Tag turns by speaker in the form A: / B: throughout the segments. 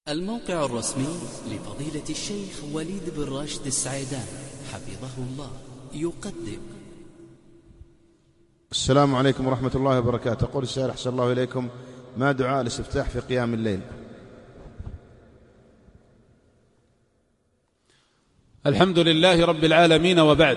A: الموقع الرسمي لفضيلة الشيخ وليد بن راشد السعيدان حفظه الله يقدم.
B: السلام عليكم ورحمة الله وبركاته. أقول السائل أحسن الله إليكم، ما دعاء الاستفتاح في قيام الليل؟
C: الحمد لله رب العالمين، وبعد.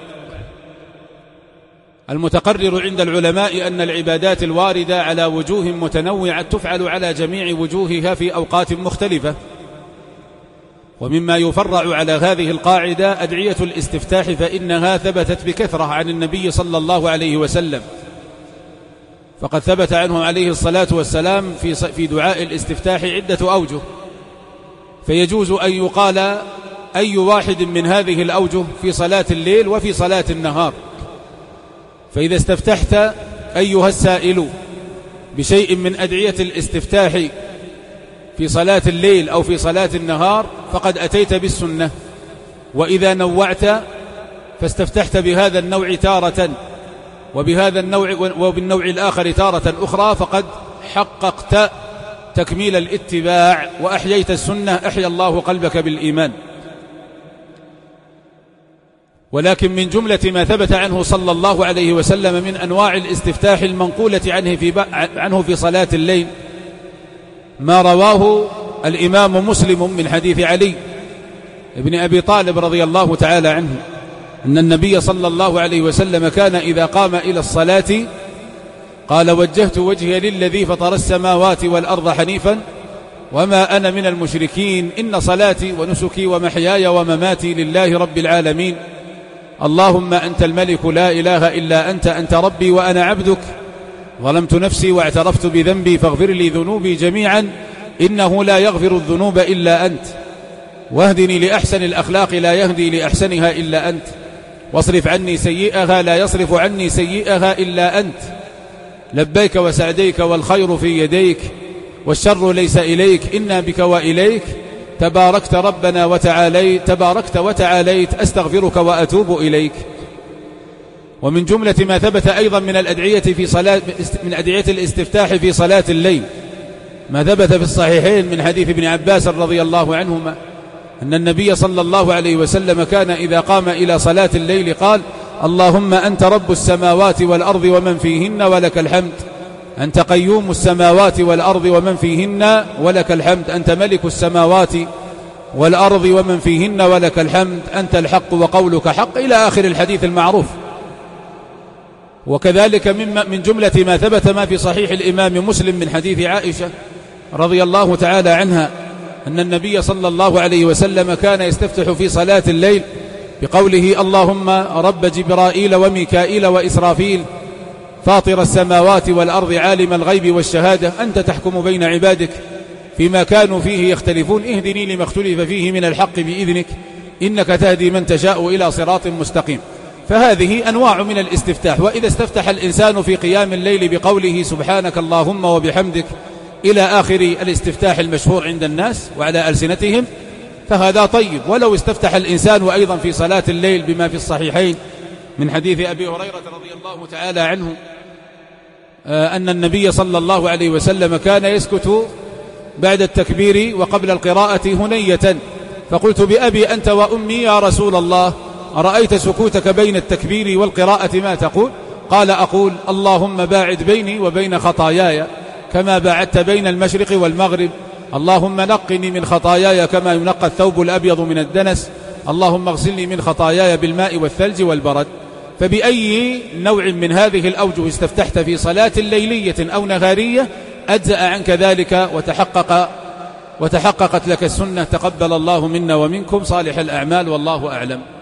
C: المتقرر عند العلماء أن العبادات الواردة على وجوه متنوعة تفعل على جميع وجوهها في أوقات مختلفة، ومما يفرع على هذه القاعدة أدعية الاستفتاح، فإنها ثبتت بكثرة عن النبي صلى الله عليه وسلم، فقد ثبت عنه عليه الصلاة والسلام في دعاء الاستفتاح عدة أوجه، فيجوز أن يقال أي واحد من هذه الأوجه في صلاة الليل وفي صلاة النهار. فإذا استفتحت أيها السائل بشيء من أدعية الاستفتاح في صلاة الليل أو في صلاة النهار فقد أتيت بالسنة، وإذا نوعت فاستفتحت بهذا النوع تارة وبهذا النوع وبالنوع الآخر تارة أخرى فقد حققت تكميل الاتباع وأحييت السنة، أحيا الله قلبك بالإيمان. ولكن من جملة ما ثبت عنه صلى الله عليه وسلم من أنواع الاستفتاح المنقولة عنه في صلاة الليل ما رواه الإمام مسلم من حديث علي ابن أبي طالب رضي الله تعالى عنه أن النبي صلى الله عليه وسلم كان إذا قام إلى الصلاة قال: وجهت وجهي للذي فطر السماوات والأرض حنيفا وما أنا من المشركين، إن صلاتي ونسكي ومحياي ومماتي لله رب العالمين، اللهم أنت الملك لا إله إلا أنت ربي وأنا عبدك، ظلمت نفسي واعترفت بذنبي فاغفر لي ذنوبي جميعا إنه لا يغفر الذنوب إلا أنت، واهدني لأحسن الأخلاق لا يهدي لأحسنها إلا أنت، واصرف عني سيئها لا يصرف عني سيئها إلا أنت، لبيك وسعديك والخير في يديك والشر ليس إليك إنا بك وإليك، تباركت ربنا وتعاليت أستغفرك وأتوب إليك. ومن جملة ما ثبت أيضا من الأدعية من أدعية الاستفتاح في صلاة الليل ما ثبت في الصحيحين من حديث ابن عباس رضي الله عنهما أن النبي صلى الله عليه وسلم كان إذا قام إلى صلاة الليل قال: اللهم أنت رب السماوات والأرض ومن فيهن ولك الحمد، أنت قيوم السماوات والأرض ومن فيهن ولك الحمد، أنت ملك السماوات والأرض ومن فيهن ولك الحمد، أنت الحق وقولك حق، إلى آخر الحديث المعروف. وكذلك من جملة ما ثبت ما في صحيح الإمام مسلم من حديث عائشة رضي الله تعالى عنها أن النبي صلى الله عليه وسلم كان يستفتح في صلاة الليل بقوله: اللهم رب جبرائيل وميكائيل وإسرافيل فاطر السماوات والأرض عالم الغيب والشهادة أنت تحكم بين عبادك فيما كانوا فيه يختلفون اهدني لما اختلف فيه من الحق بإذنك إنك تهدي من تشاء إلى صراط مستقيم. فهذه أنواع من الاستفتاح. وإذا استفتح الإنسان في قيام الليل بقوله سبحانك اللهم وبحمدك إلى آخر الاستفتاح المشهور عند الناس وعلى ألسنتهم فهذا طيب. ولو استفتح الإنسان وأيضا في صلاة الليل بما في الصحيحين من حديث أبي هريرة رضي الله تعالى عنه أن النبي صلى الله عليه وسلم كان يسكت بعد التكبير وقبل القراءة هنية، فقلت: بأبي أنت وأمي يا رسول الله، أرأيت سكوتك بين التكبير والقراءة ما تقول؟ قال: أقول اللهم باعد بيني وبين خطاياي كما باعدت بين المشرق والمغرب، اللهم نقني من خطاياي كما ينقى الثوب الأبيض من الدنس، اللهم اغسلني من خطاياي بالماء والثلج والبرد. فبأي نوع من هذه الأوجه استفتحت في صلاة ليلية أو نهارية أجزأ عنك ذلك وتحققت لك السنة. تقبل الله منا ومنكم صالح الأعمال، والله أعلم.